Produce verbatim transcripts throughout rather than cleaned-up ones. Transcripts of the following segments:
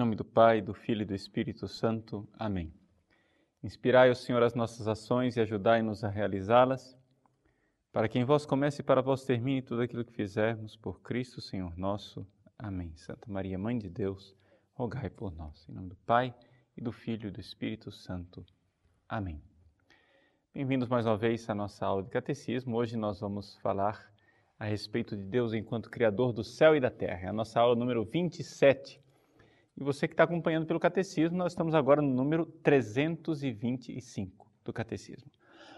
nome do Pai, do Filho e do Espírito Santo. Amém. Inspirai, ó Senhor, as nossas ações e ajudai-nos a realizá-las, para que em vós comece e para vós termine tudo aquilo que fizermos, por Cristo, Senhor nosso. Amém. Santa Maria, Mãe de Deus, rogai por nós. Em nome do Pai, e do Filho e do Espírito Santo. Amém. Bem-vindos mais uma vez à nossa aula de Catecismo. Hoje nós vamos falar a respeito de Deus enquanto Criador do céu e da terra. É a nossa aula número vinte e sete. E você que está acompanhando pelo Catecismo, nós estamos agora no número trezentos e vinte e cinco do Catecismo.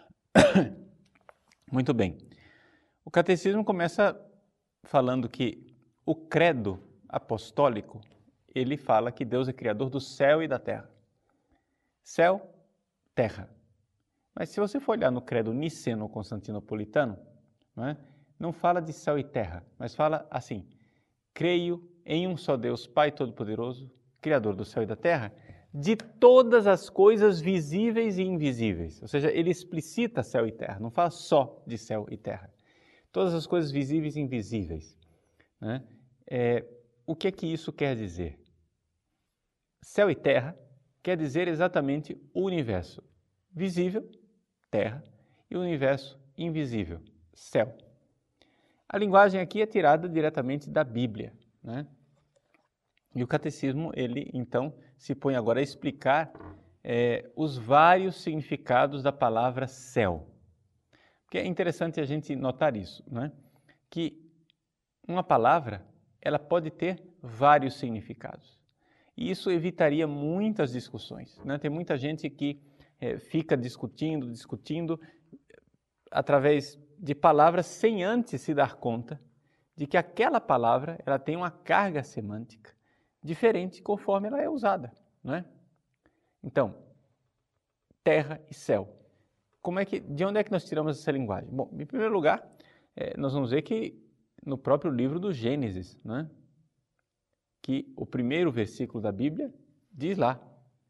Muito bem. O Catecismo começa falando que o credo apostólico, ele fala que Deus é Criador do céu e da terra. Céu, terra. Mas se você for olhar no credo niceno-constantinopolitano, não é? Não fala de céu e terra, mas fala assim: creio em um só Deus, Pai Todo-Poderoso, Criador do céu e da terra, de todas as coisas visíveis e invisíveis. Ou seja, ele explicita céu e terra, não fala só de céu e terra. Todas as coisas visíveis e invisíveis. Né? É, o que é que isso quer dizer? Céu e terra quer dizer exatamente o universo visível, terra, e o universo invisível, céu. A linguagem aqui é tirada diretamente da Bíblia, né? E o Catecismo, ele então se põe agora a explicar é, os vários significados da palavra céu. Porque é interessante a gente notar isso, né? Que uma palavra, ela pode ter vários significados. E isso evitaria muitas discussões, né? Tem muita gente que é, fica discutindo, discutindo através de palavras sem antes se dar conta de que aquela palavra ela tem uma carga semântica diferente conforme ela é usada, não é? Então, terra e céu. Como é que, de onde é que nós tiramos essa linguagem? Bom, em primeiro lugar, é, nós vamos ver que no próprio livro do Gênesis, não é? Que o primeiro versículo da Bíblia diz lá: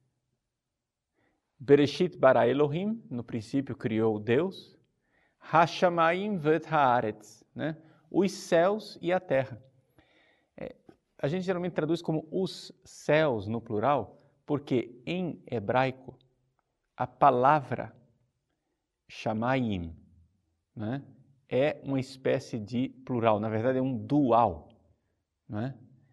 Bereshit bara Elohim, no princípio criou Deus, Hashamayim vet haaretz, né? Os céus e a terra. É, a gente geralmente traduz como os céus no plural, porque em hebraico a palavra Shamayim, né, é uma espécie de plural, na verdade é um dual. Né?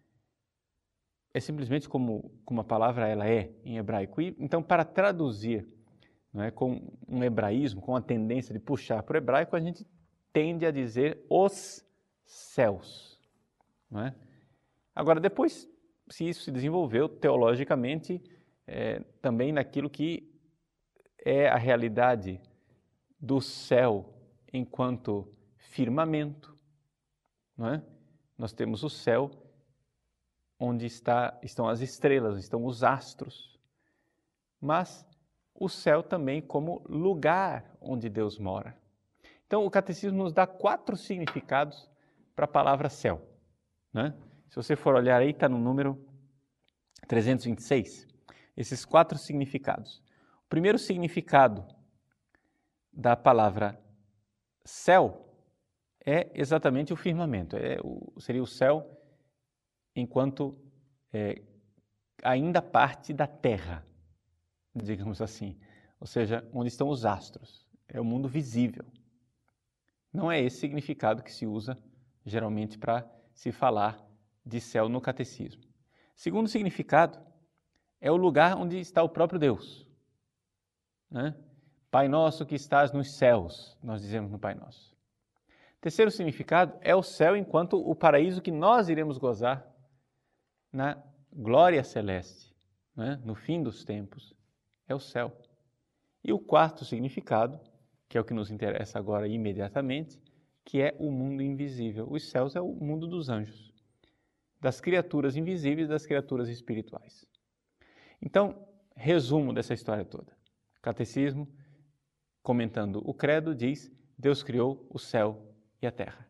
É simplesmente como, como a palavra ela é em hebraico. E, então, para traduzir, não é, com um hebraísmo, com a tendência de puxar para o hebraico, a gente tende a dizer os céus. Não é? Agora, depois, se isso se desenvolveu teologicamente, é, também naquilo que é a realidade do céu enquanto firmamento. Não é? Nós temos o céu onde está, estão as estrelas, estão os astros, mas o céu também como lugar onde Deus mora. Então, o Catecismo nos dá quatro significados para a palavra céu. Né? Se você for olhar aí, está no número trezentos e vinte e seis, esses quatro significados. O primeiro significado da palavra céu é exatamente o firmamento, é o, seria o céu enquanto é, ainda parte da terra, digamos assim, ou seja, onde estão os astros, é o mundo visível. Não é esse significado que se usa geralmente para se falar de céu no Catecismo. Segundo significado é o lugar onde está o próprio Deus. Né? Pai nosso que estás nos céus, nós dizemos no Pai Nosso. Terceiro significado é o céu enquanto o paraíso que nós iremos gozar na glória celeste, né? No fim dos tempos, é o céu. E o quarto significado, que é o que nos interessa agora imediatamente, que é o mundo invisível. Os céus é o mundo dos anjos, das criaturas invisíveis e das criaturas espirituais. Então, resumo dessa história toda. Catecismo, comentando o credo, diz: Deus criou o céu e a terra.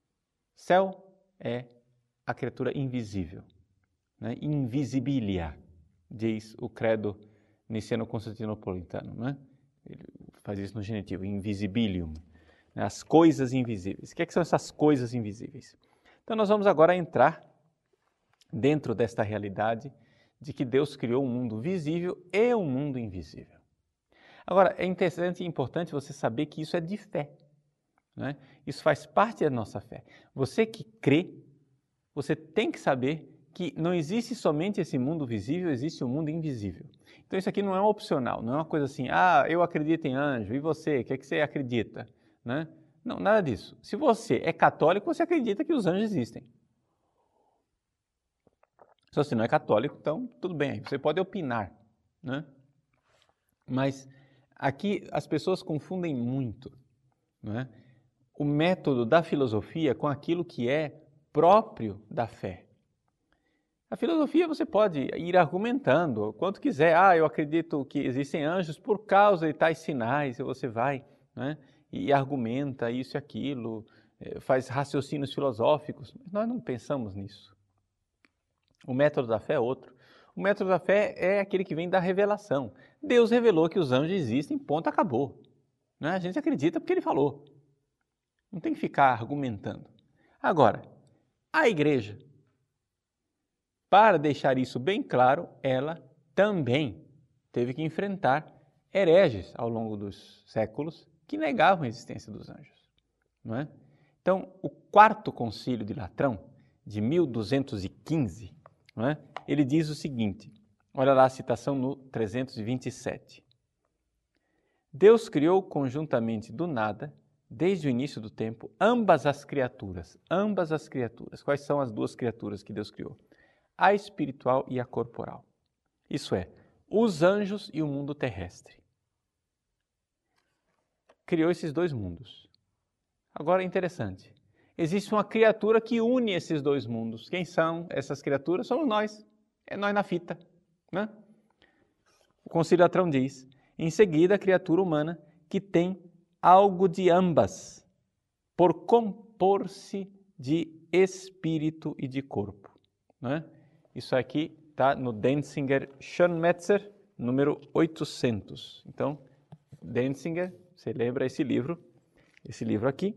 Céu é a criatura invisível, né? Invisibilia, diz o credo niceno-constantinopolitano, né? Ele faz isso no genitivo, invisibilium, né? As coisas invisíveis. O que, é que são essas coisas invisíveis? Então nós vamos agora entrar dentro desta realidade de que Deus criou um mundo visível e um mundo invisível. Agora, é interessante e importante você saber que isso é de fé, né? Isso faz parte da nossa fé. Você que crê, você tem que saber que não existe somente esse mundo visível, existe o um mundo invisível. Então isso aqui não é opcional, não é uma coisa assim, ah, eu acredito em anjo, e você, o que é que você acredita? Né? Não, nada disso. Se você é católico, você acredita que os anjos existem. Se você não é católico, então tudo bem, você pode opinar, né? Mas aqui as pessoas confundem muito, né, o método da filosofia com aquilo que é próprio da fé. A filosofia você pode ir argumentando o quanto quiser. Ah, eu acredito que existem anjos por causa de tais sinais. E você vai, né, e argumenta isso e aquilo, faz raciocínios filosóficos. Mas nós não pensamos nisso. O método da fé é outro. O método da fé é aquele que vem da revelação. Deus revelou que os anjos existem, ponto, acabou. Né? A gente acredita porque Ele falou. Não tem que ficar argumentando. Agora, a igreja, para deixar isso bem claro, ela também teve que enfrentar hereges ao longo dos séculos que negavam a existência dos anjos. Não é? Então, o quarto concílio de Latrão, de mil duzentos e quinze, não é? Ele diz o seguinte, olha lá a citação no trezentos e vinte e sete. Deus criou conjuntamente do nada, desde o início do tempo, ambas as criaturas. Ambas as criaturas. Quais são as duas criaturas que Deus criou? A espiritual e a corporal. Isso é, os anjos e o mundo terrestre. Criou esses dois mundos. Agora é interessante. Existe uma criatura que une esses dois mundos. Quem são essas criaturas? Somos nós. É nós na fita, né? O Concílio Latrão diz, em seguida, a criatura humana que tem algo de ambas, por compor-se de espírito e de corpo. Né? Isso aqui está no Denzinger Schönmetzer, número oitocentos. Então, Denzinger, você lembra esse livro, esse livro aqui,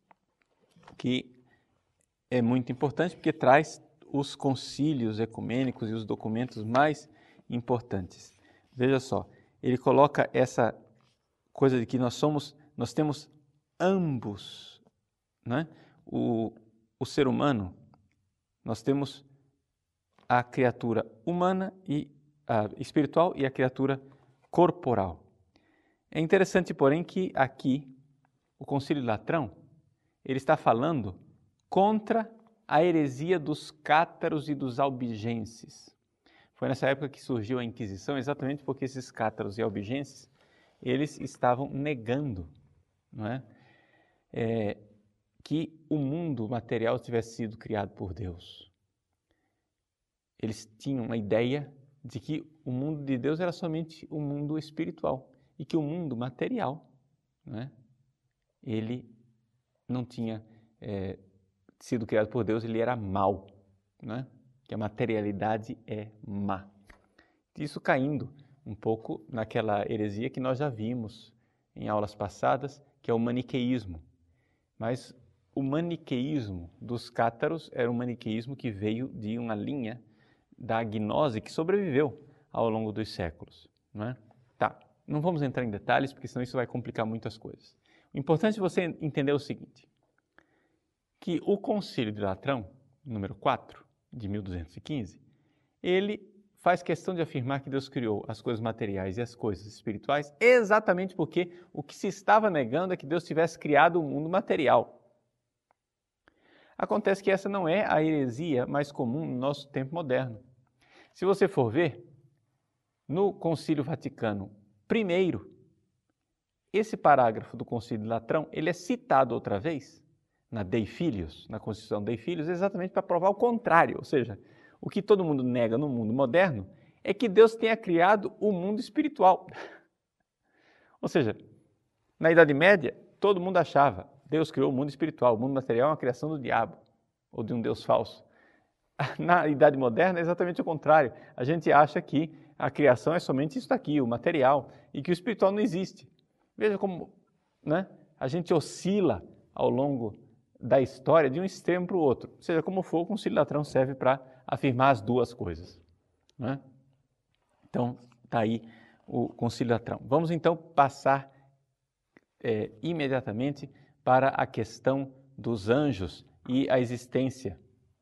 que é muito importante porque traz os concílios ecumênicos e os documentos mais importantes. Veja só, ele coloca essa coisa de que nós somos, nós temos ambos, né? O, o ser humano, nós temos a criatura humana e a espiritual e a criatura corporal. É interessante, porém, que aqui o Concílio de Latrão, ele está falando contra a heresia dos cátaros e dos albigenses. Foi nessa época que surgiu a Inquisição, exatamente porque esses cátaros e albigenses, eles estavam negando, não é? É, que o mundo material tivesse sido criado por Deus. Eles tinham uma ideia de que o mundo de Deus era somente o mundo espiritual e que o mundo material, não é? Ele não tinha é, sido criado por Deus, ele era mau, né? Que a materialidade é má. Isso caindo um pouco naquela heresia que nós já vimos em aulas passadas, que é o maniqueísmo. Mas o maniqueísmo dos cátaros era um maniqueísmo que veio de uma linha da gnose que sobreviveu ao longo dos séculos. Não é? Tá, não vamos entrar em detalhes, porque senão isso vai complicar muitas coisas. O importante é você entender o seguinte, que o Concílio de Latrão, número quatro, de mil duzentos e quinze, ele faz questão de afirmar que Deus criou as coisas materiais e as coisas espirituais exatamente porque o que se estava negando é que Deus tivesse criado o um mundo material. Acontece que essa não é a heresia mais comum no nosso tempo moderno. Se você for ver, no Concílio Vaticano I, esse parágrafo do Concílio de Latrão, ele é citado outra vez na Dei Filius, na Constituição Dei Filius, exatamente para provar o contrário, ou seja, o que todo mundo nega no mundo moderno é que Deus tenha criado o mundo espiritual. Ou seja, na Idade Média, todo mundo achava Deus criou o mundo espiritual, o mundo material é uma criação do diabo ou de um Deus falso. Na Idade Moderna é exatamente o contrário. A gente acha que a criação é somente isso daqui, o material, e que o espiritual não existe. Veja como, né, a gente oscila ao longo da história de um extremo para o outro. Ou seja, como for, o Concílio Latrão serve para afirmar as duas coisas. Né? Então, está aí o Concílio Latrão. Vamos então passar é, imediatamente para a questão dos anjos e a existência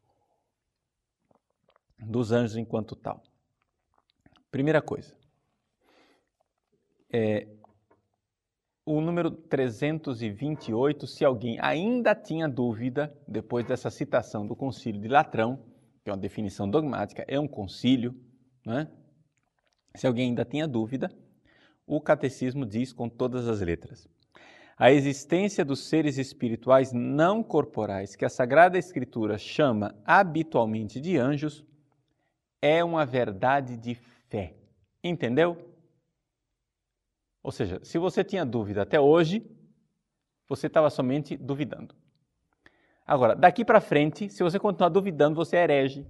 dos anjos enquanto tal. Primeira coisa, é, o número trezentos e vinte e oito, se alguém ainda tinha dúvida, depois dessa citação do Concílio de Latrão, que é uma definição dogmática, é um concílio, né? Se alguém ainda tinha dúvida, o Catecismo diz com todas as letras: a existência dos seres espirituais não corporais, que a Sagrada Escritura chama habitualmente de anjos, é uma verdade de fé. Entendeu? Ou seja, se você tinha dúvida até hoje, você estava somente duvidando. Agora, daqui para frente, se você continuar duvidando, você é herege.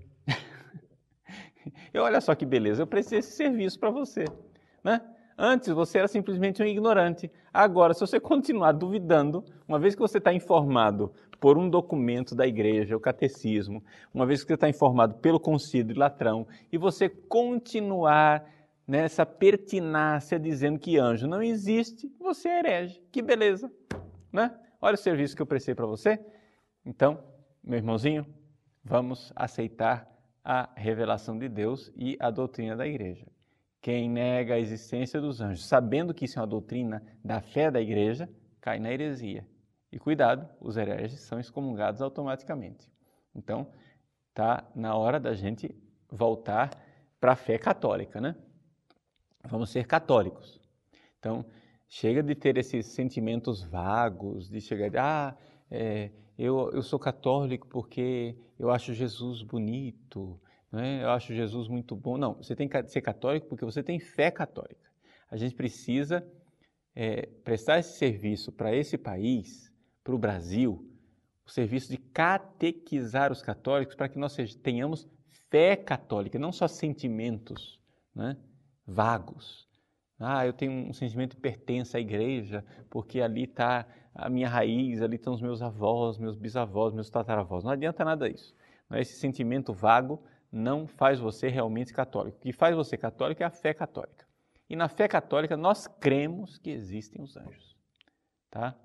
E olha só que beleza, eu prestei esse serviço para você, né? Antes você era simplesmente um ignorante. Agora, se você continuar duvidando, uma vez que você está informado por um documento da igreja, o catecismo, uma vez que você está informado pelo Concílio de Latrão, e você continuar nessa pertinácia dizendo que anjo não existe, você é herege. Que beleza, né? Olha o serviço que eu prestei para você. Então, meu irmãozinho, vamos aceitar a revelação de Deus e a doutrina da igreja. Quem nega a existência dos anjos, sabendo que isso é uma doutrina da fé da igreja, cai na heresia. E cuidado, os hereges são excomungados automaticamente. Então, está na hora da gente voltar para a fé católica, né? Vamos ser católicos. Então, chega de ter esses sentimentos vagos, de chegar de, ah, é, eu, eu sou católico porque eu acho Jesus bonito, né? Eu acho Jesus muito bom. Não, você tem que ser católico porque você tem fé católica. A gente precisa é, prestar esse serviço para esse país, para o Brasil, o serviço de catequizar os católicos para que nós tenhamos fé católica, não só sentimentos, né, vagos. Ah, eu tenho um sentimento de pertença à igreja, porque ali está a minha raiz, ali estão os meus avós, meus bisavós, meus tataravós. Não adianta nada isso. Esse sentimento vago não faz você realmente católico. O que faz você católico é a fé católica. E na fé católica nós cremos que existem os anjos. Tá?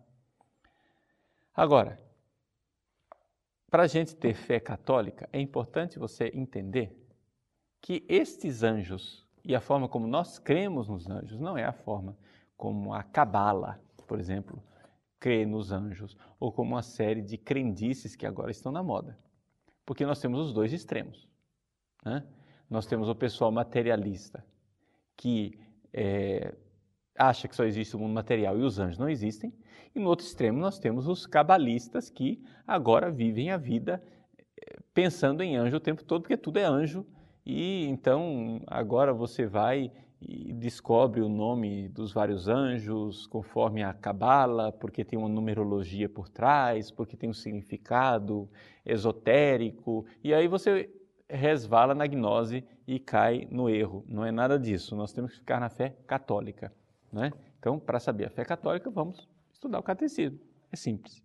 Agora, para a gente ter fé católica, é importante você entender que estes anjos e a forma como nós cremos nos anjos não é a forma como a Cabala, por exemplo, crê nos anjos, ou como uma série de crendices que agora estão na moda. Porque nós temos os dois extremos. Né? Nós temos o pessoal materialista, que é, acha que só existe o mundo material e os anjos não existem, e no outro extremo nós temos os cabalistas que agora vivem a vida pensando em anjo o tempo todo, porque tudo é anjo, e então agora você vai e descobre o nome dos vários anjos conforme a Cabala, porque tem uma numerologia por trás, porque tem um significado esotérico, e aí você resvala na gnose e cai no erro. Não é nada disso, nós temos que ficar na fé católica. Né? Então, para saber a fé católica, vamos estudar o catecismo. É simples.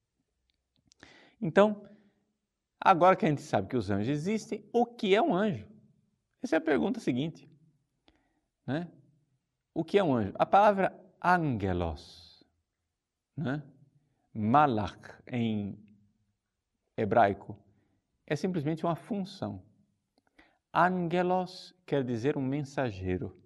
Então, agora que a gente sabe que os anjos existem, o que é um anjo? Essa é a pergunta seguinte. Né? O que é um anjo? A palavra angelos, né? Malach em hebraico, é simplesmente uma função. Angelos quer dizer um mensageiro.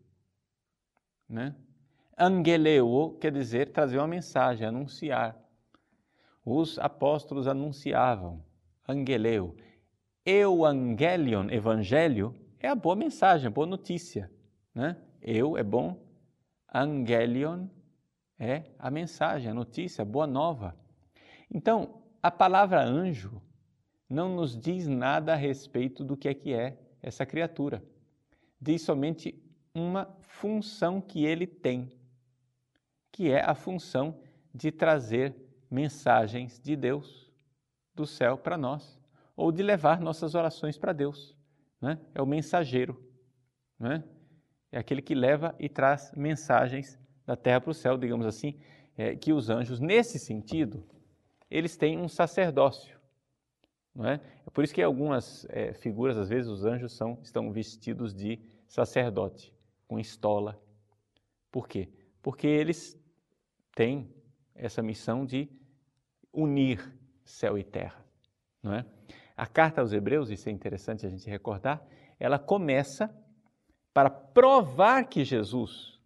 Né? Angeleu quer dizer trazer uma mensagem, anunciar. Os apóstolos anunciavam. Angeleu. Euangelion, evangelho, é a boa mensagem, a boa notícia. Né? Eu é bom, angelion é a mensagem, a notícia, a boa nova. Então, a palavra anjo não nos diz nada a respeito do que é que é essa criatura. Diz somente uma função que ele tem, que é a função de trazer mensagens de Deus do céu para nós, ou de levar nossas orações para Deus. Né? É o mensageiro, né? É aquele que leva e traz mensagens da terra para o céu, digamos assim, é, que os anjos, nesse sentido, eles têm um sacerdócio. Não é? É por isso que algumas é, figuras, às vezes, os anjos são, estão vestidos de sacerdote com estola. Por quê? Porque eles têm essa missão de unir céu e terra, não é? A carta aos Hebreus, isso é interessante a gente recordar, ela começa para provar que Jesus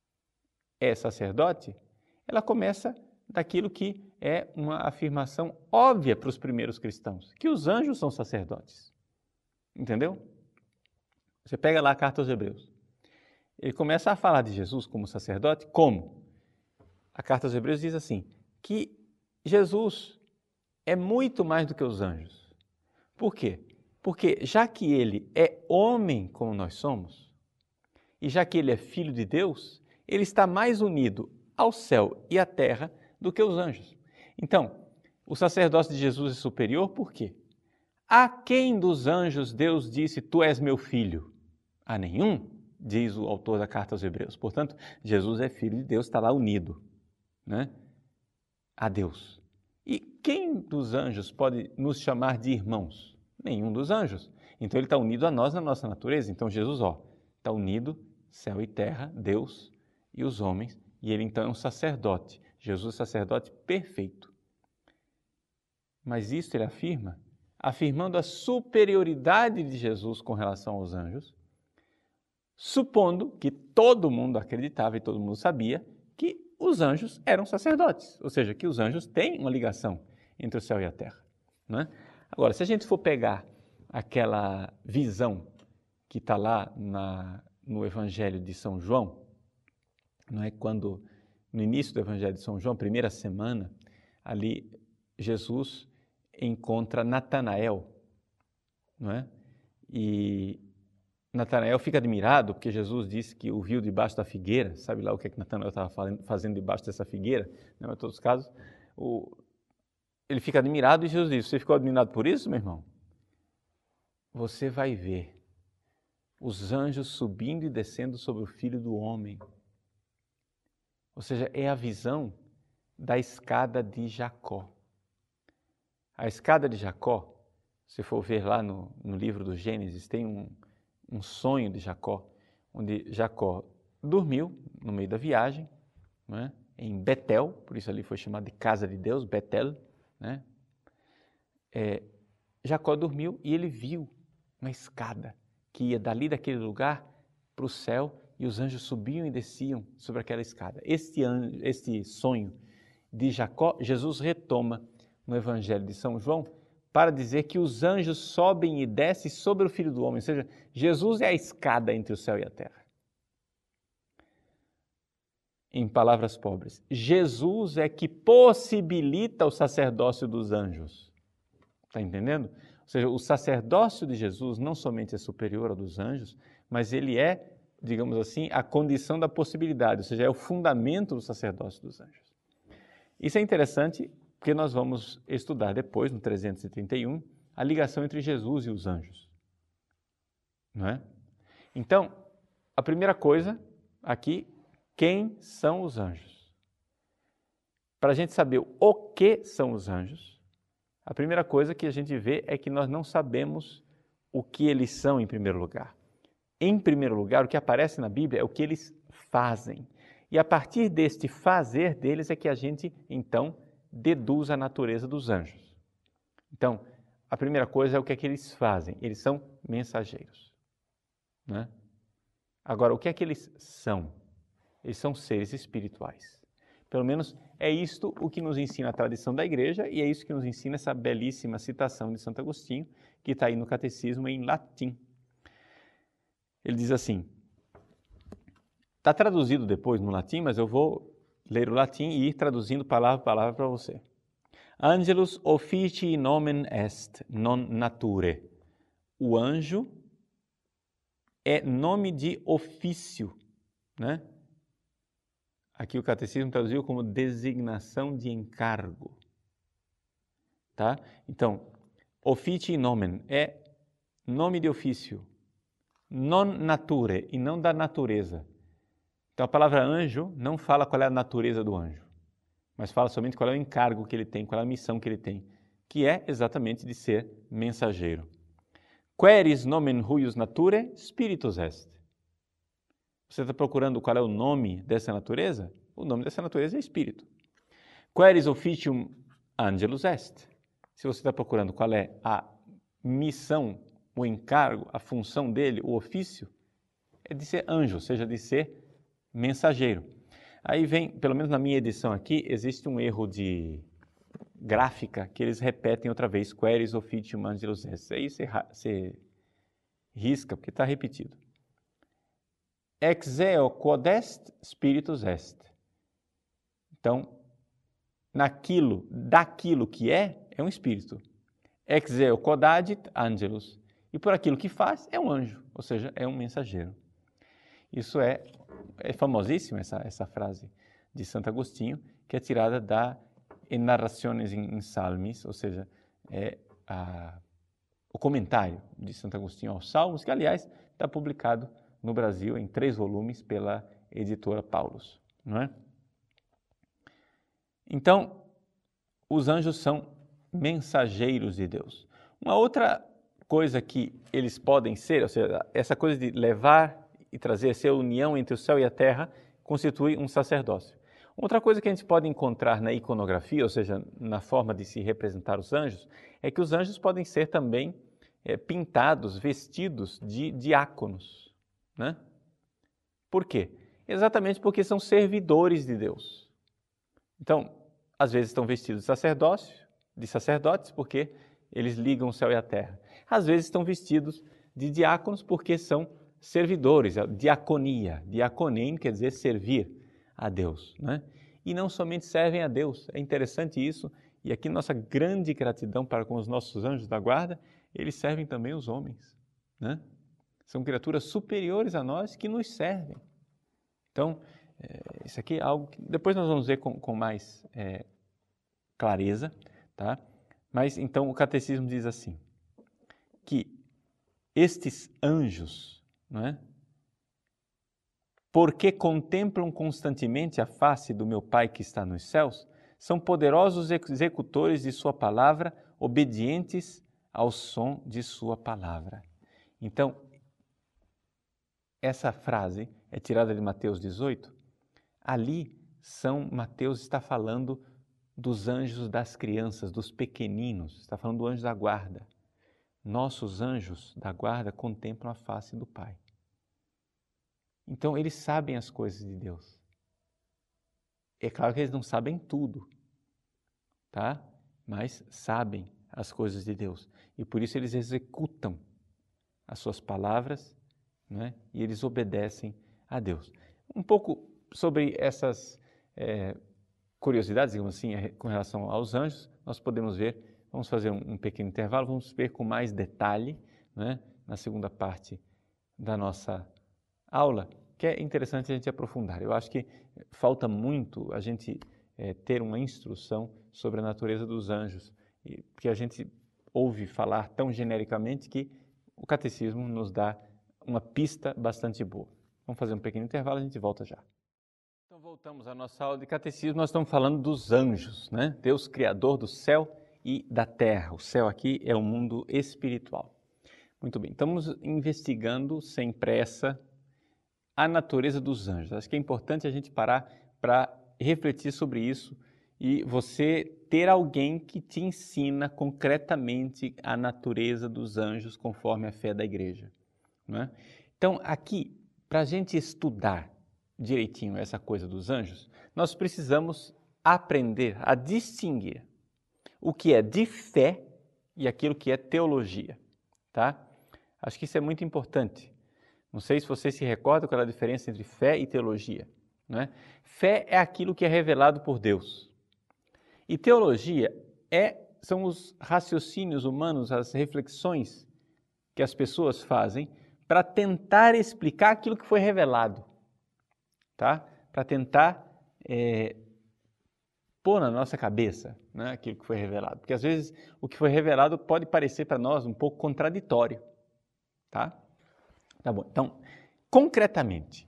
é sacerdote, ela começa daquilo que é uma afirmação óbvia para os primeiros cristãos, que os anjos são sacerdotes. Entendeu? Você pega lá a carta aos Hebreus. Ele começa a falar de Jesus como sacerdote, como? A carta aos Hebreus diz assim, que Jesus é muito mais do que os anjos. Por quê? Porque já que ele é homem como nós somos, e já que ele é filho de Deus, ele está mais unido ao céu e à terra do que os anjos. Então, o sacerdócio de Jesus é superior por quê? A quem dos anjos Deus disse, tu és meu filho? A nenhum, diz o autor da carta aos Hebreus. Portanto, Jesus é filho de Deus, está lá unido, né, a Deus. E quem dos anjos pode nos chamar de irmãos? Nenhum dos anjos. Então ele está unido a nós na nossa natureza. Então Jesus, ó, está unido, céu e terra, Deus e os homens, e ele então é um sacerdote. Jesus é sacerdote perfeito. Mas isso ele afirma, afirmando a superioridade de Jesus com relação aos anjos, supondo que todo mundo acreditava e todo mundo sabia que os anjos eram sacerdotes, ou seja, que os anjos têm uma ligação entre o céu e a terra, não é? Agora, se a gente for pegar aquela visão que está lá na, no Evangelho de São João, não é? Quando, no início do Evangelho de São João, primeira semana, ali Jesus encontra Natanael, não é? E Natanael fica admirado porque Jesus disse que o viu debaixo da figueira. Sabe lá o que, é que Natanael estava fazendo debaixo dessa figueira? Não, em todos os casos, o... ele fica admirado e Jesus diz, você ficou admirado por isso, meu irmão? Você vai ver os anjos subindo e descendo sobre o Filho do Homem. Ou seja, é a visão da escada de Jacó. A escada de Jacó, se for ver lá no, no livro do Gênesis, tem um, um sonho de Jacó, onde Jacó dormiu no meio da viagem, né, em Betel, por isso ali foi chamado de casa de Deus, Betel, né? É, Jacó dormiu e ele viu uma escada que ia dali daquele lugar para o céu e os anjos subiam e desciam sobre aquela escada. Este, anjo, este sonho de Jacó, Jesus retoma no Evangelho de São João para dizer que os anjos sobem e descem sobre o Filho do Homem, ou seja, Jesus é a escada entre o céu e a terra. Em palavras pobres, Jesus é que possibilita o sacerdócio dos anjos. Está entendendo? Ou seja, o sacerdócio de Jesus não somente é superior ao dos anjos, mas ele é, digamos assim, a condição da possibilidade, ou seja, é o fundamento do sacerdócio dos anjos. Isso é interessante porque nós vamos estudar depois, no trezentos e trinta e um, a ligação entre Jesus e os anjos. Não é? Então, a primeira coisa aqui, quem são os anjos? Para a gente saber o que são os anjos, a primeira coisa que a gente vê é que nós não sabemos o que eles são em primeiro lugar. Em primeiro lugar, o que aparece na Bíblia é o que eles fazem. E a partir deste fazer deles é que a gente, então, deduz a natureza dos anjos. Então, a primeira coisa é o que é que eles fazem. Eles são mensageiros, né? Agora, o que é que eles são? Eles são seres espirituais. Pelo menos é isto o que nos ensina a tradição da igreja e é isso que nos ensina essa belíssima citação de Santo Agostinho, que está aí no Catecismo em latim. Ele diz assim, está traduzido depois no latim, mas eu vou ler o latim e ir traduzindo palavra por palavra para você. Angelus officii nomen est, non nature. O anjo é nome de ofício, né? Aqui o catecismo traduziu como designação de encargo, tá? Então, officii nomen é nome de ofício, non nature e não da natureza. Então a palavra anjo não fala qual é a natureza do anjo, mas fala somente qual é o encargo que ele tem, qual é a missão que ele tem, que é exatamente de ser mensageiro. Queris nomen huius nature, spiritus est. Você está procurando qual é o nome dessa natureza? O nome dessa natureza é Espírito. Queris officium angelus est. Se você está procurando qual é a missão, o encargo, a função dele, o ofício, é de ser anjo, ou seja, de ser mensageiro. Aí vem, pelo menos na minha edição aqui, existe um erro de gráfica que eles repetem outra vez, queris officium angelus est. Aí você, você risca, porque está repetido. Ex eo quod est, spiritus est. Então, naquilo, daquilo que é, é um espírito. Ex eo quod agit, angelus. E por aquilo que faz, é um anjo, ou seja, é um mensageiro. Isso é, é famosíssima, essa, essa frase de Santo Agostinho, que é tirada da Narraciones in Salmis, ou seja, é a, o comentário de Santo Agostinho aos Salmos, que, aliás, está publicado no Brasil em três volumes pela editora Paulus, não é? Então, os anjos são mensageiros de Deus. Uma outra coisa que eles podem ser, ou seja, essa coisa de levar e trazer essa união entre o céu e a terra, constitui um sacerdócio. Outra coisa que a gente pode encontrar na iconografia, ou seja, na forma de se representar os anjos, é que os anjos podem ser também é, pintados, vestidos de diáconos, né? Por quê? Exatamente porque são servidores de Deus. Então, às vezes estão vestidos de sacerdócio, de sacerdotes, porque eles ligam o céu e a terra. Às vezes estão vestidos de diáconos, porque são servidores, diaconia. Diaconem quer dizer servir a Deus, né? E não somente servem a Deus, é interessante isso, e aqui nossa grande gratidão para com os nossos anjos da guarda, eles servem também os homens, né? São criaturas superiores a nós que nos servem. Então, é, isso aqui é algo que depois nós vamos ver com, com mais é, clareza, tá? Mas então o catecismo diz assim, que estes anjos, não é? Porque contemplam constantemente a face do meu Pai que está nos céus, são poderosos executores de sua palavra, obedientes ao som de sua palavra. Então, essa frase é tirada de Mateus dezoito. Ali, São Mateus está falando dos anjos das crianças, dos pequeninos, está falando do anjo da guarda. Nossos anjos da guarda contemplam a face do Pai. Então, eles sabem as coisas de Deus. É claro que eles não sabem tudo, tá? Mas sabem as coisas de Deus. E por isso eles executam as suas palavras, né? E eles obedecem a Deus. Um pouco sobre essas é, curiosidades, digamos assim, com relação aos anjos, nós podemos ver, vamos fazer um, um pequeno intervalo, vamos ver com mais detalhe, né? Na segunda parte da nossa aula, que é interessante a gente aprofundar. Eu acho que falta muito a gente é, ter uma instrução sobre a natureza dos anjos, e, porque a gente ouve falar tão genericamente que o catecismo nos dá uma pista bastante boa. Vamos fazer um pequeno intervalo e a gente volta já. Então voltamos à nossa aula de catecismo, nós estamos falando dos anjos, né? Deus criador do céu e da terra. O céu aqui é o mundo espiritual. Muito bem, estamos investigando sem pressa a natureza dos anjos. Acho que é importante a gente parar para refletir sobre isso e você ter alguém que te ensina concretamente a natureza dos anjos conforme a fé da igreja, não é? Então, aqui, para a gente estudar direitinho essa coisa dos anjos, nós precisamos aprender a distinguir o que é de fé e aquilo que é teologia, tá? Acho que isso é muito importante. Não sei se você se recorda qual é a diferença entre fé e teologia, não é? Fé é aquilo que é revelado por Deus. E teologia é, são os raciocínios humanos, as reflexões que as pessoas fazem para tentar explicar aquilo que foi revelado, tá? Para tentar é, pôr na nossa cabeça, né, aquilo que foi revelado. Porque às vezes o que foi revelado pode parecer para nós um pouco contraditório, tá? Tá bom, então, concretamente,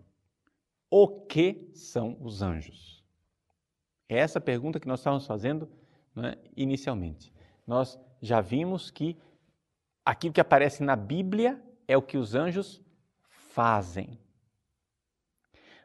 o que são os anjos? É essa pergunta que nós estávamos fazendo, né, inicialmente. Nós já vimos que aquilo que aparece na Bíblia é o que os anjos fazem.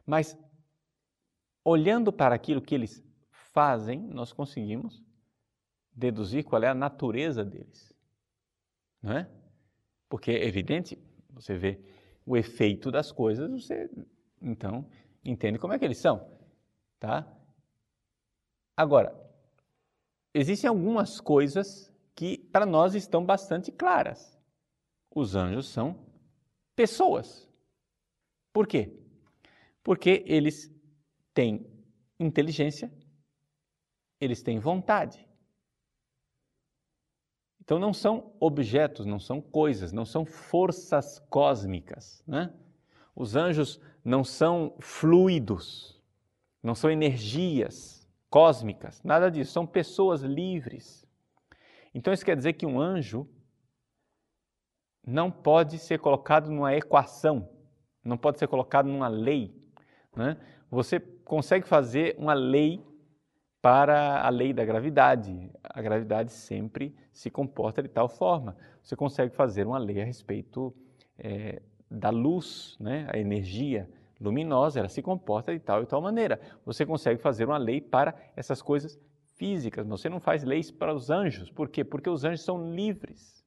Mas, olhando para aquilo que eles fazem, nós conseguimos deduzir qual é a natureza deles, não é? Porque é evidente, você vê o efeito das coisas, você então entende como é que eles são, tá? Agora, existem algumas coisas que para nós estão bastante claras. Os anjos são pessoas. Por quê? Porque eles têm inteligência, eles têm vontade. Então não são objetos, não são coisas, não são forças cósmicas, né? Os anjos não são fluidos, não são energias cósmicas, nada disso, são pessoas livres. Então isso quer dizer que um anjo não pode ser colocado numa equação, não pode ser colocado numa lei, né? Você consegue fazer uma lei para a lei da gravidade. A gravidade sempre se comporta de tal forma. Você consegue fazer uma lei a respeito é, da luz, né? A energia luminosa, ela se comporta de tal e tal maneira. Você consegue fazer uma lei para essas coisas físicas. Você não faz leis para os anjos. Por quê? Porque os anjos são livres.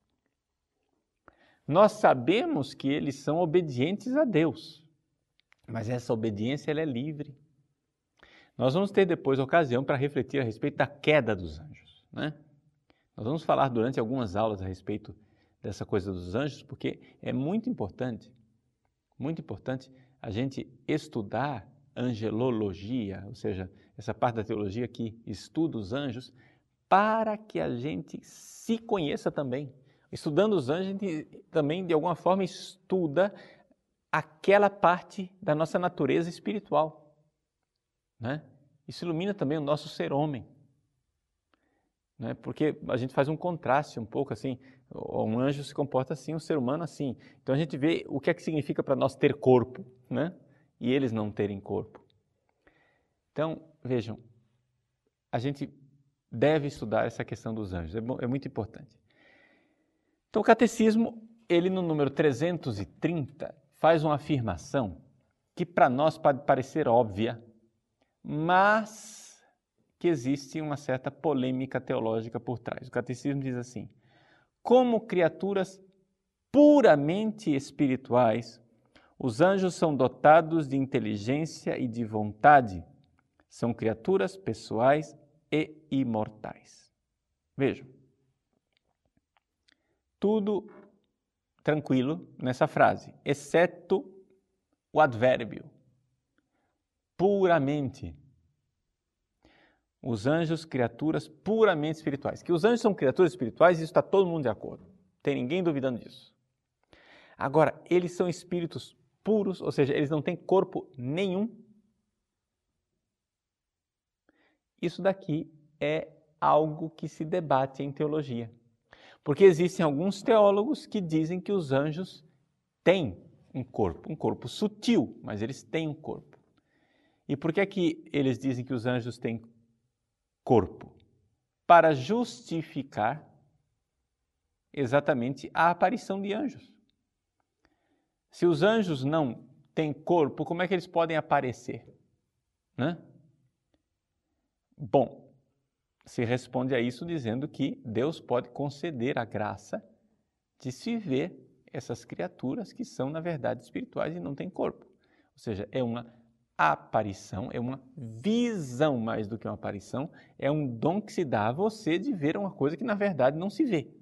Nós sabemos que eles são obedientes a Deus, mas essa obediência ela é livre. Nós vamos ter depois ocasião para refletir a respeito da queda dos anjos, né? Nós vamos falar durante algumas aulas a respeito dessa coisa dos anjos, porque é muito importante, muito importante a gente estudar angelologia, ou seja, essa parte da teologia que estuda os anjos, para que a gente se conheça também. Estudando os anjos, a gente também, de alguma forma, estuda aquela parte da nossa natureza espiritual, né? Isso ilumina também o nosso ser homem, né? Porque a gente faz um contraste um pouco assim, um anjo se comporta assim, um ser humano assim. Então a gente vê o que é que significa para nós ter corpo, né? E eles não terem corpo. Então, vejam, a gente deve estudar essa questão dos anjos, é, bom, é muito importante. Então o catecismo, ele no número trezentos e trinta, faz uma afirmação que para nós pode parecer óbvia, mas que existe uma certa polêmica teológica por trás. O catecismo diz assim: como criaturas puramente espirituais, os anjos são dotados de inteligência e de vontade. São criaturas pessoais e imortais. Vejam, tudo tranquilo nessa frase, exceto o advérbio, puramente. Os anjos, criaturas puramente espirituais. Que os anjos são criaturas espirituais, isso está todo mundo de acordo. Não tem ninguém duvidando disso. Agora, eles são espíritos puros, ou seja, eles não têm corpo nenhum. Isso daqui é algo que se debate em teologia. Porque existem alguns teólogos que dizem que os anjos têm um corpo, um corpo sutil, mas eles têm um corpo. E por que é que eles dizem que os anjos têm corpo? Para justificar exatamente a aparição de anjos. Se os anjos não têm corpo, como é que eles podem aparecer? Né? Bom, se responde a isso dizendo que Deus pode conceder a graça de se ver essas criaturas que são, na verdade, espirituais e não têm corpo. Ou seja, é uma aparição, é uma visão mais do que uma aparição, é um dom que se dá a você de ver uma coisa que, na verdade, não se vê.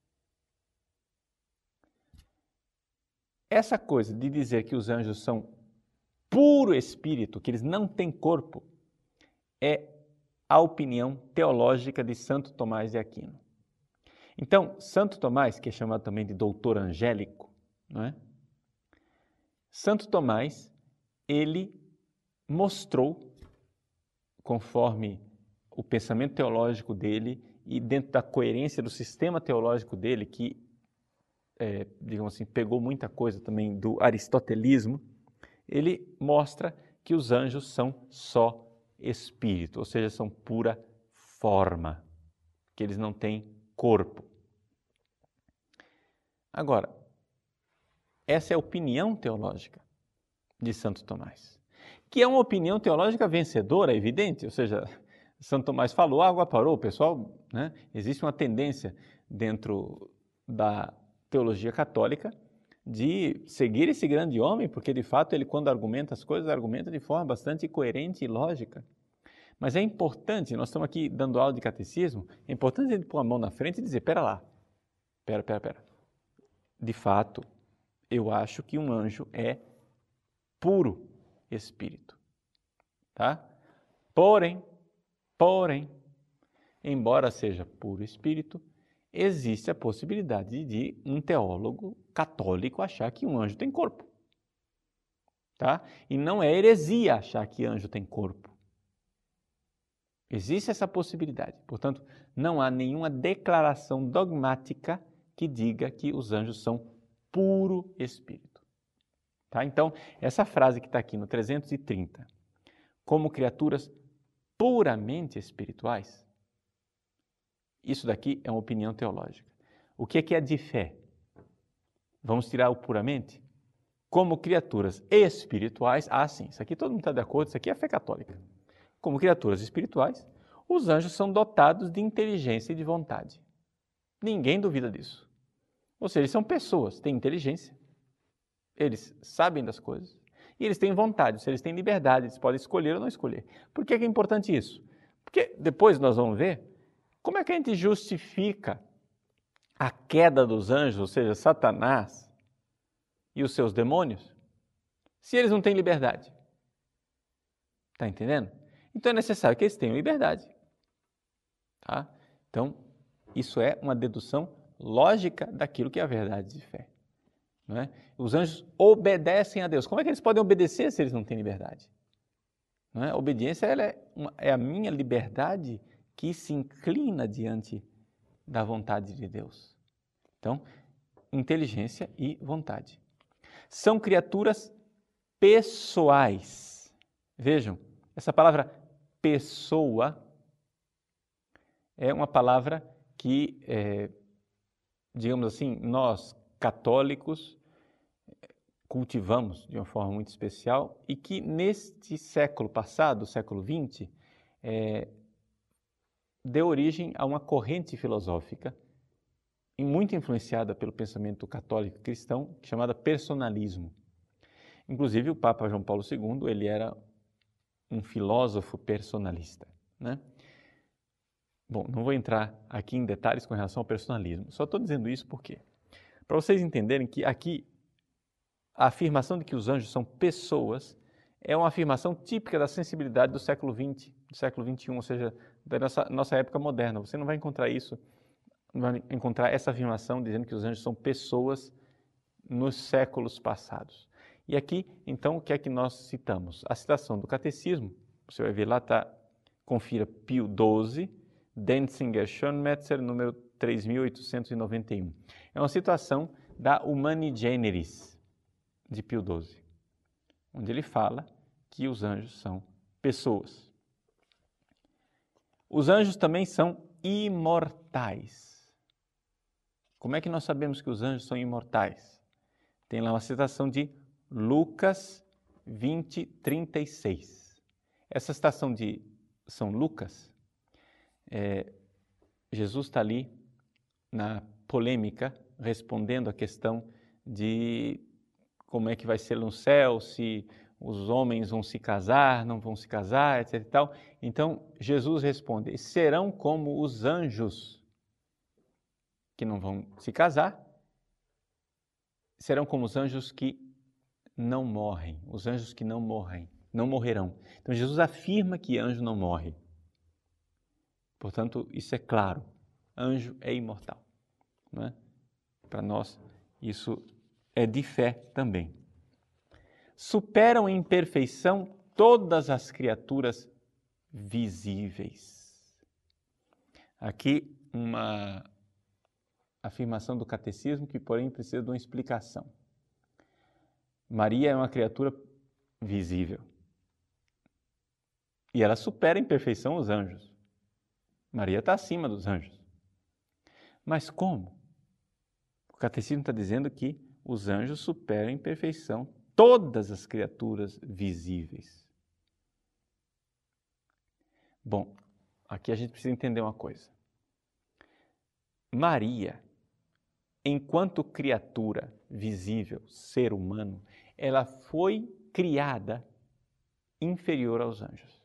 Essa coisa de dizer que os anjos são puro espírito, que eles não têm corpo, é a opinião teológica de Santo Tomás de Aquino. Então, Santo Tomás, que é chamado também de doutor angélico, não é? Santo Tomás, ele mostrou, conforme o pensamento teológico dele e dentro da coerência do sistema teológico dele, que, é, digamos assim, pegou muita coisa também do aristotelismo, ele mostra que os anjos são só espírito, ou seja, são pura forma, que eles não têm corpo. Agora, essa é a opinião teológica de Santo Tomás. que é uma opinião teológica vencedora, evidente, ou seja, Santo Tomás falou, a água parou, pessoal, né? Existe uma tendência dentro da teologia católica de seguir esse grande homem, porque de fato ele, quando argumenta as coisas, argumenta de forma bastante coerente e lógica. Mas é importante, nós estamos aqui dando aula de catecismo, é importante a gente pôr a mão na frente e dizer, pera lá, pera, pera, pera. De fato, eu acho que um anjo é puro espírito, tá? Porém, porém, embora seja puro espírito, existe a possibilidade de um teólogo católico achar que um anjo tem corpo, tá? E não é heresia achar que anjo tem corpo. Existe essa possibilidade. Portanto, não há nenhuma declaração dogmática que diga que os anjos são puro espírito. Tá? Então, essa frase que está aqui no trezentos e trinta, como criaturas puramente espirituais, isso daqui é uma opinião teológica. O que é que é de fé? Vamos tirar o puramente? Como criaturas espirituais, ah sim, isso aqui todo mundo está de acordo, isso aqui é a fé católica. Como criaturas espirituais, os anjos são dotados de inteligência e de vontade. Ninguém duvida disso. Ou seja, eles são pessoas, têm inteligência, eles sabem das coisas e eles têm vontade, eles têm liberdade, eles podem escolher ou não escolher. Por que é importante isso? Porque depois nós vamos ver como é que a gente justifica a queda dos anjos, ou seja, Satanás e os seus demônios, se eles não têm liberdade. Está entendendo? Então é necessário que eles tenham liberdade. Tá? Então, isso é uma dedução lógica daquilo que é a verdade de fé. Não é? Os anjos obedecem a Deus. Como é que eles podem obedecer se eles não têm liberdade? Não é? A obediência ela é, uma, é a minha liberdade que se inclina diante da vontade de Deus. Então, inteligência e vontade. São criaturas pessoais. Vejam, essa palavra pessoa é uma palavra que, é, digamos assim, nós católicos cultivamos de uma forma muito especial e que neste século passado, século vinte, é, deu origem a uma corrente filosófica muito influenciada pelo pensamento católico cristão, chamada personalismo. Inclusive o Papa João Paulo segundo, ele era um filósofo personalista, né? Bom, não vou entrar aqui em detalhes com relação ao personalismo, só estou dizendo isso porque, para vocês entenderem que aqui a afirmação de que os anjos são pessoas é uma afirmação típica da sensibilidade do século vinte, do século vinte e um, ou seja, da nossa, nossa época moderna. Você não vai encontrar isso, não vai encontrar essa afirmação dizendo que os anjos são pessoas nos séculos passados. E aqui, então, o que é que nós citamos? A citação do Catecismo, você vai ver lá, tá, confira Pio doze, Denzinger Schönmetzer, número três mil oitocentos e noventa e um. É uma citação da Humani Generis, de Pio doze, onde ele fala que os anjos são pessoas. Os anjos também são imortais. Como é que nós sabemos que os anjos são imortais? Tem lá uma citação de Lucas vinte, trinta e seis. Essa citação de São Lucas, é, Jesus está ali na polêmica, respondendo a questão de como é que vai ser no céu, se os homens vão se casar, não vão se casar, etcétera e tal. Então, Jesus responde, serão como os anjos que não vão se casar, serão como os anjos que não morrem, os anjos que não morrem, não morrerão. Então, Jesus afirma que anjo não morre. Portanto, isso é claro, anjo é imortal. Não é? Para nós, isso é de fé também. Superam em perfeição todas as criaturas visíveis. Aqui uma afirmação do catecismo que, porém, precisa de uma explicação. Maria é uma criatura visível e ela supera em perfeição os anjos. Maria está acima dos anjos. Mas como? O catecismo está dizendo que os anjos superam em perfeição todas as criaturas visíveis. Bom, aqui a gente precisa entender uma coisa. Maria, enquanto criatura visível, ser humano, ela foi criada inferior aos anjos.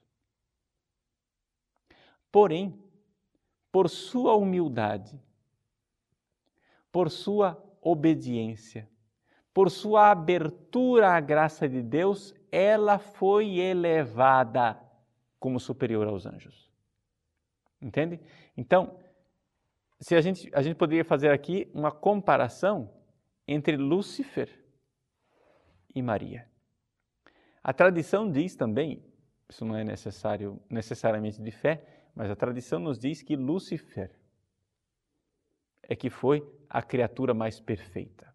Porém, por sua humildade, por sua obediência, por sua abertura à graça de Deus, ela foi elevada como superior aos anjos. Entende? Então, se a gente, a gente poderia fazer aqui uma comparação entre Lúcifer e Maria. A tradição diz também, isso não é necessário, necessariamente de fé, mas a tradição nos diz que Lúcifer é que foi a criatura mais perfeita.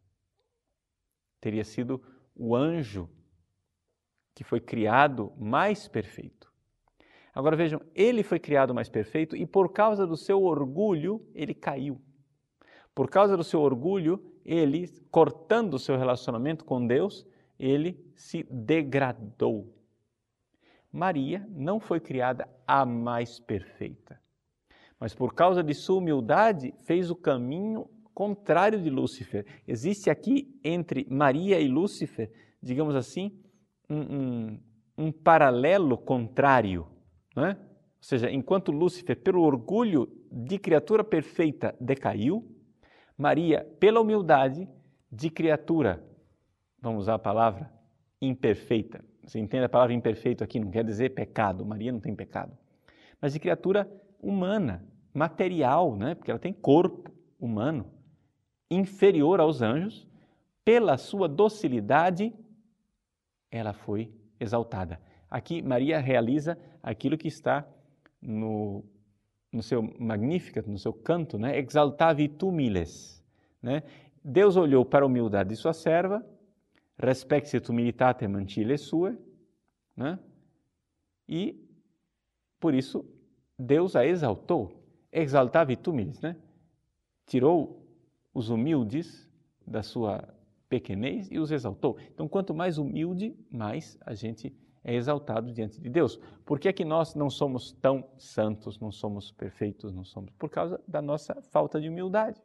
Teria sido o anjo que foi criado mais perfeito. Agora vejam, ele foi criado mais perfeito e por causa do seu orgulho, ele caiu. Por causa do seu orgulho, ele, cortando o seu relacionamento com Deus, ele se degradou. Maria não foi criada a mais perfeita, mas por causa de sua humildade, fez o caminho contrário de Lúcifer. Existe aqui entre Maria e Lúcifer, digamos assim, um, um, um paralelo contrário, não é? Ou seja, enquanto Lúcifer, pelo orgulho de criatura perfeita, decaiu, Maria, pela humildade de criatura, vamos usar a palavra imperfeita. Você entende a palavra imperfeito aqui? Não quer dizer pecado. Maria não tem pecado. Mas de criatura humana, material, né? Porque ela tem corpo humano, inferior aos anjos, pela sua docilidade, ela foi exaltada. Aqui, Maria realiza aquilo que está no, no seu Magnificat, no seu canto, né? Exaltavi tu miles. Né? Deus olhou para a humildade de sua serva, respexit humilitatem ancille sue, né? E, por isso, Deus a exaltou. Exaltavi tu miles, né? Tirou os humildes da sua pequenez e os exaltou. Então, quanto mais humilde, mais a gente é exaltado diante de Deus. Por que é que nós não somos tão santos, não somos perfeitos, não somos? Por causa da nossa falta de humildade.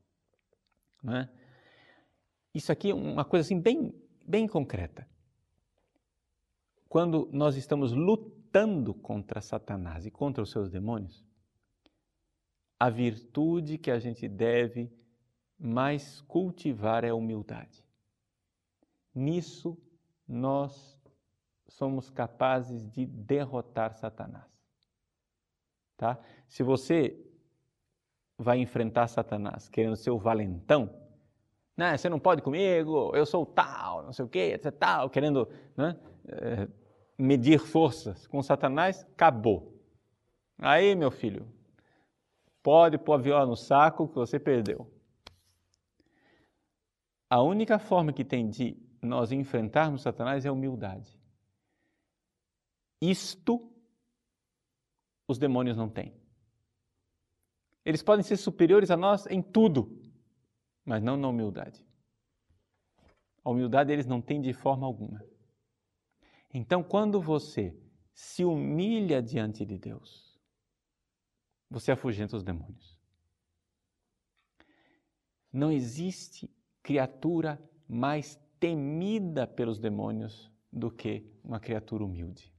Não é? Isso aqui é uma coisa assim bem, bem concreta. Quando nós estamos lutando contra Satanás e contra os seus demônios, a virtude que a gente deve mais cultivar é a humildade. Nisso nós somos capazes de derrotar Satanás. Tá? Se você vai enfrentar Satanás querendo ser o valentão, né? Você não pode comigo, eu sou tal, não sei o quê, etc, tal, querendo, né, é, medir forças com Satanás, acabou. Aí, meu filho, pode pôr a viola no saco que você perdeu. A única forma que tem de nós enfrentarmos Satanás é a humildade. Isto os demônios não têm. Eles podem ser superiores a nós em tudo, mas não na humildade. A humildade eles não têm de forma alguma. Então, quando você se humilha diante de Deus, você afugenta os demônios. Não existe criatura mais temida pelos demônios do que uma criatura humilde.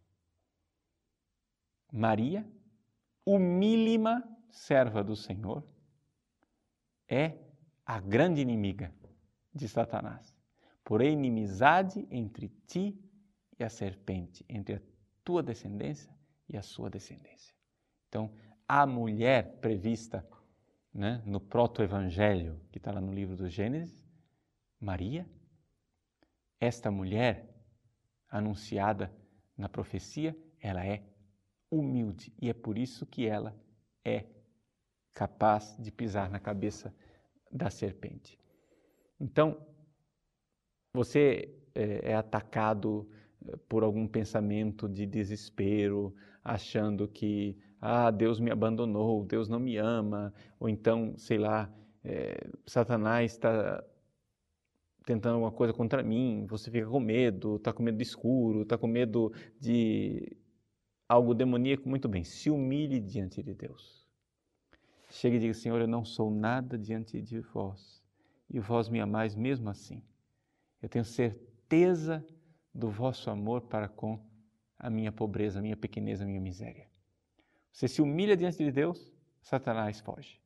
Maria, humílima serva do Senhor, é a grande inimiga de Satanás. Porém, inimizade entre ti e a serpente, entre a tua descendência e a sua descendência. Então, a mulher prevista, né, no proto-evangelho, que está lá no livro do Gênesis, Maria, esta mulher anunciada na profecia, ela é humilde e é por isso que ela é capaz de pisar na cabeça da serpente. Então, você é, é atacado por algum pensamento de desespero, achando que ah, Deus me abandonou, Deus não me ama, ou então, sei lá, é, Satanás está tentando alguma coisa contra mim, você fica com medo, está com medo do escuro, está com medo de algo demoníaco, muito bem, se humilhe diante de Deus. Chegue e diga, Senhor, eu não sou nada diante de vós, e vós me amais mesmo assim. Eu tenho certeza do vosso amor para com a minha pobreza, a minha pequenez, a minha miséria. Você se humilha diante de Deus, Satanás foge.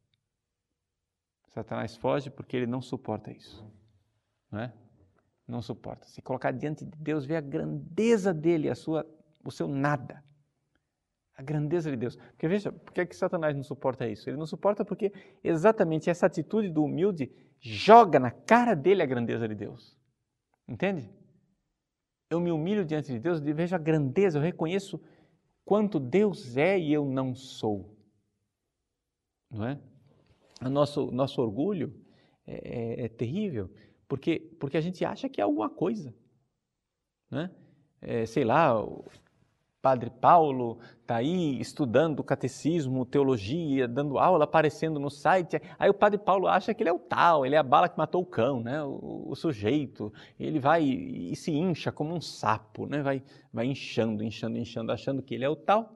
Satanás foge porque ele não suporta isso. Não é? Não suporta. Se colocar diante de Deus, ver a grandeza dele, a sua, o seu nada. A grandeza de Deus. Porque veja, por que é que Satanás não suporta isso? Ele não suporta porque exatamente essa atitude do humilde joga na cara dele a grandeza de Deus. Entende? Eu me humilho diante de Deus, eu vejo a grandeza, eu reconheço quanto Deus é e eu não sou. Não é? O nosso, nosso orgulho é, é, é terrível, porque, porque a gente acha que é alguma coisa. Não é? É, sei lá, o Padre Paulo está aí estudando catecismo, teologia, dando aula, aparecendo no site. Aí o Padre Paulo acha que ele é o tal, ele é a bala que matou o cão, né? o, o sujeito. Ele vai e se incha como um sapo, né? vai, vai inchando, inchando, inchando, achando que ele é o tal.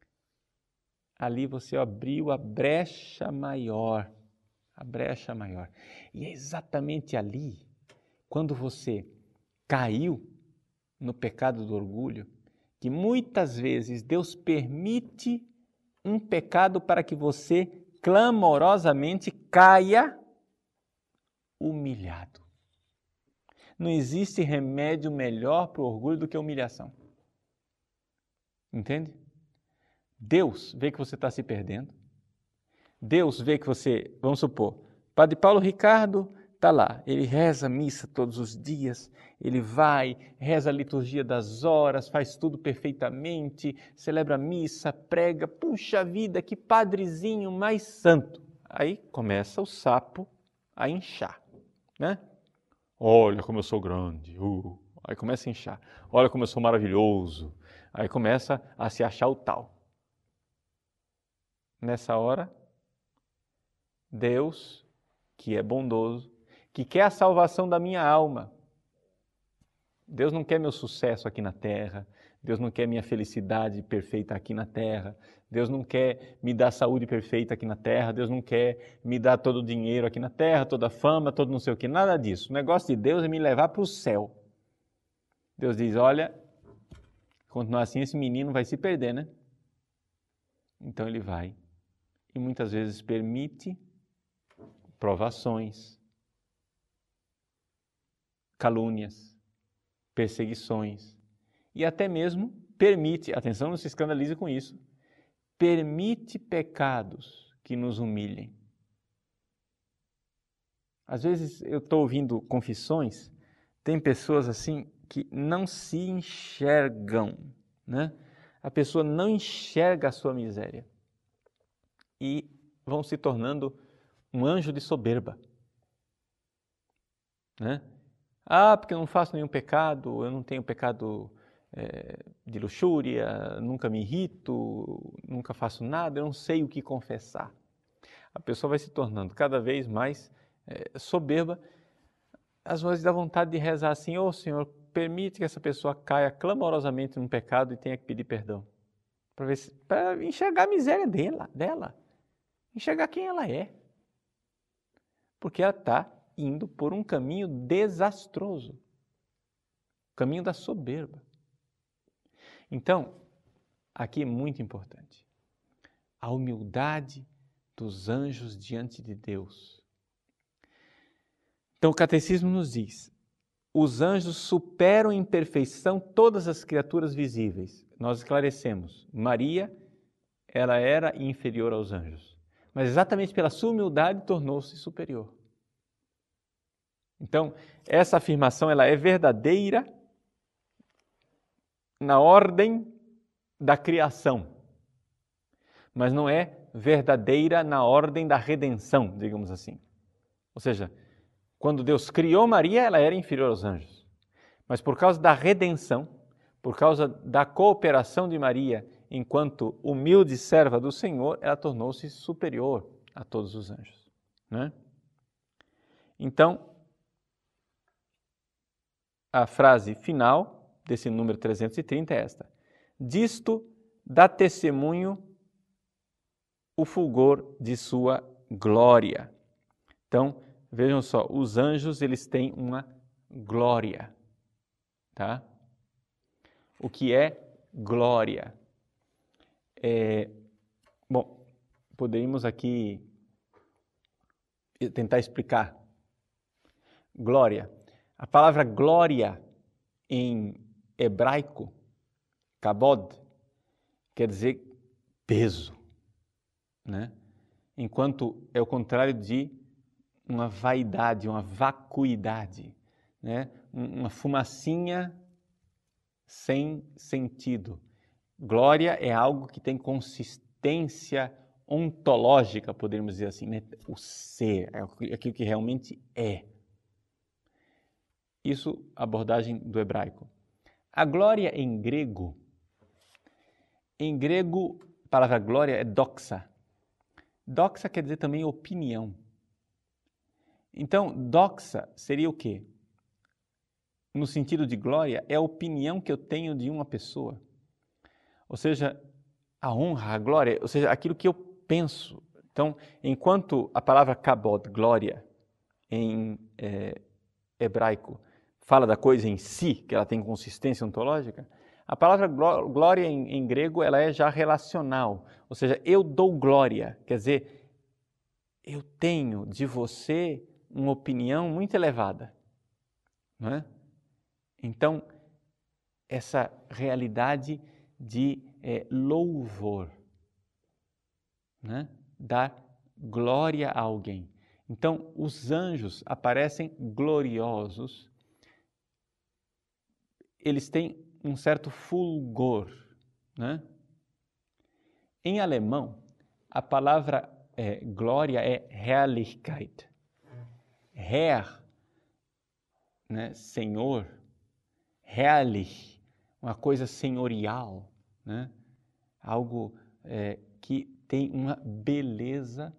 Ali você abriu a brecha maior, a brecha maior. E é exatamente ali, quando você caiu no pecado do orgulho, que muitas vezes Deus permite um pecado para que você clamorosamente caia humilhado. Não existe remédio melhor para o orgulho do que a humilhação. Entende? Deus vê que você está se perdendo. Deus vê que você, vamos supor, Padre Paulo Ricardo está lá, ele reza a missa todos os dias, ele vai, reza a liturgia das horas, faz tudo perfeitamente, celebra a missa, prega, puxa vida, que padrezinho mais santo. Aí começa o sapo a inchar, né? Olha como eu sou grande, uh. Aí começa a inchar. Olha como eu sou maravilhoso. Aí começa a se achar o tal. Nessa hora, Deus, que é bondoso, que quer a salvação da minha alma. Deus não quer meu sucesso aqui na terra, Deus não quer minha felicidade perfeita aqui na terra, Deus não quer me dar saúde perfeita aqui na terra, Deus não quer me dar todo o dinheiro aqui na terra, toda a fama, todo não sei o que, nada disso. O negócio de Deus é me levar para o céu. Deus diz, olha, continuar assim esse menino vai se perder, né? Então ele vai e muitas vezes permite provações, calúnias, perseguições e até mesmo permite, atenção, não se escandalize com isso, permite pecados que nos humilhem. Às vezes eu estou ouvindo confissões, tem pessoas assim que não se enxergam, né? A pessoa não enxerga a sua miséria e vão se tornando um anjo de soberba, né? Ah, porque eu não faço nenhum pecado, eu não tenho pecado é, de luxúria, nunca me irrito, nunca faço nada, eu não sei o que confessar. A pessoa vai se tornando cada vez mais é, soberba, às vezes dá vontade de rezar assim, ô Senhor, permite que essa pessoa caia clamorosamente num pecado e tenha que pedir perdão, para enxergar a miséria dela, dela, enxergar quem ela é, porque ela está indo por um caminho desastroso, o caminho da soberba. Então, aqui é muito importante, a humildade dos anjos diante de Deus. Então, o catecismo nos diz, os anjos superam em perfeição todas as criaturas visíveis. Nós esclarecemos, Maria, ela era inferior aos anjos, mas exatamente pela sua humildade tornou-se superior. Então, essa afirmação ela é verdadeira na ordem da criação, mas não é verdadeira na ordem da redenção, digamos assim. Ou seja, quando Deus criou Maria, ela era inferior aos anjos. Mas por causa da redenção, por causa da cooperação de Maria enquanto humilde serva do Senhor, ela tornou-se superior a todos os anjos, né? Então, a frase final desse número trezentos e trinta é esta. Disto dá testemunho o fulgor de sua glória. Então, vejam só, os anjos, eles têm uma glória, tá? O que é glória? É, bom, poderíamos aqui tentar explicar. Glória. A palavra glória em hebraico, kabod, quer dizer peso, né? Enquanto é o contrário de uma vaidade, uma vacuidade, né? Uma fumacinha sem sentido. Glória é algo que tem consistência ontológica, poderíamos dizer assim, né? O ser, é aquilo que realmente é. Isso, abordagem do hebraico. A glória em grego, em grego, a palavra glória é doxa. Doxa quer dizer também opinião. Então, doxa seria o quê? No sentido de glória, é a opinião que eu tenho de uma pessoa. Ou seja, a honra, a glória, ou seja, aquilo que eu penso. Então, enquanto a palavra kabod, glória, em é, hebraico, fala da coisa em si, que ela tem consistência ontológica, a palavra glória em, em grego, ela é já relacional. Ou seja, eu dou glória, quer dizer, eu tenho de você uma opinião muito elevada, não é? Então, essa realidade de é, louvor, né? Dar glória a alguém. Então, os anjos aparecem gloriosos, eles têm um certo fulgor, né? Em alemão, a palavra é, glória é Herrlichkeit. Herr, né? Senhor, herrlich, uma coisa senhorial, né? Algo é, que tem uma beleza.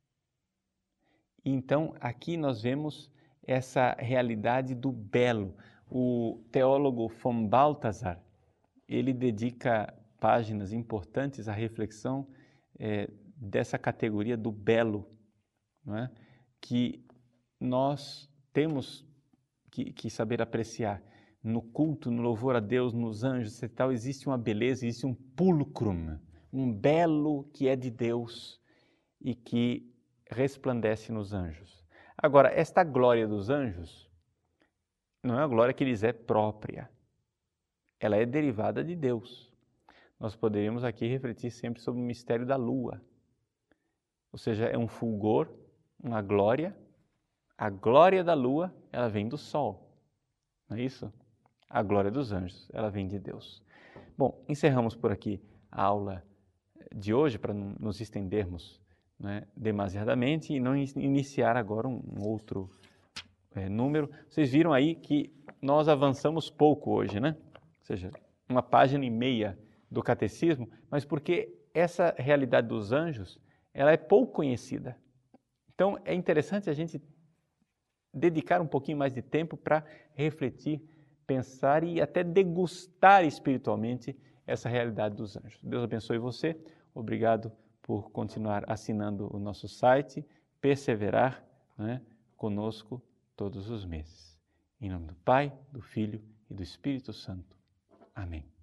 Então, aqui nós vemos essa realidade do belo. O teólogo von Balthasar, ele dedica páginas importantes à reflexão é, dessa categoria do belo, não é? Que nós temos que, que saber apreciar. No culto, no louvor a Deus, nos anjos e tal, existe uma beleza, existe um pulcrum, um belo que é de Deus e que resplandece nos anjos. Agora, esta glória dos anjos não é uma glória que lhes é própria. Ela é derivada de Deus. Nós poderíamos aqui refletir sempre sobre o mistério da lua. Ou seja, é um fulgor, uma glória. A glória da lua, ela vem do sol. Não é isso? A glória dos anjos, ela vem de Deus. Bom, encerramos por aqui a aula de hoje, para não nos estendermos, né, demasiadamente e não iniciar agora um, um outro é, número. Vocês viram aí que nós avançamos pouco hoje, né? Ou seja, uma página e meia do catecismo, mas porque essa realidade dos anjos, ela é pouco conhecida. Então, é interessante a gente dedicar um pouquinho mais de tempo para refletir, pensar e até degustar espiritualmente essa realidade dos anjos. Deus abençoe você. Obrigado por continuar assinando o nosso site, perseverar, né, conosco todos os meses. Em nome do Pai, do Filho e do Espírito Santo. Amém.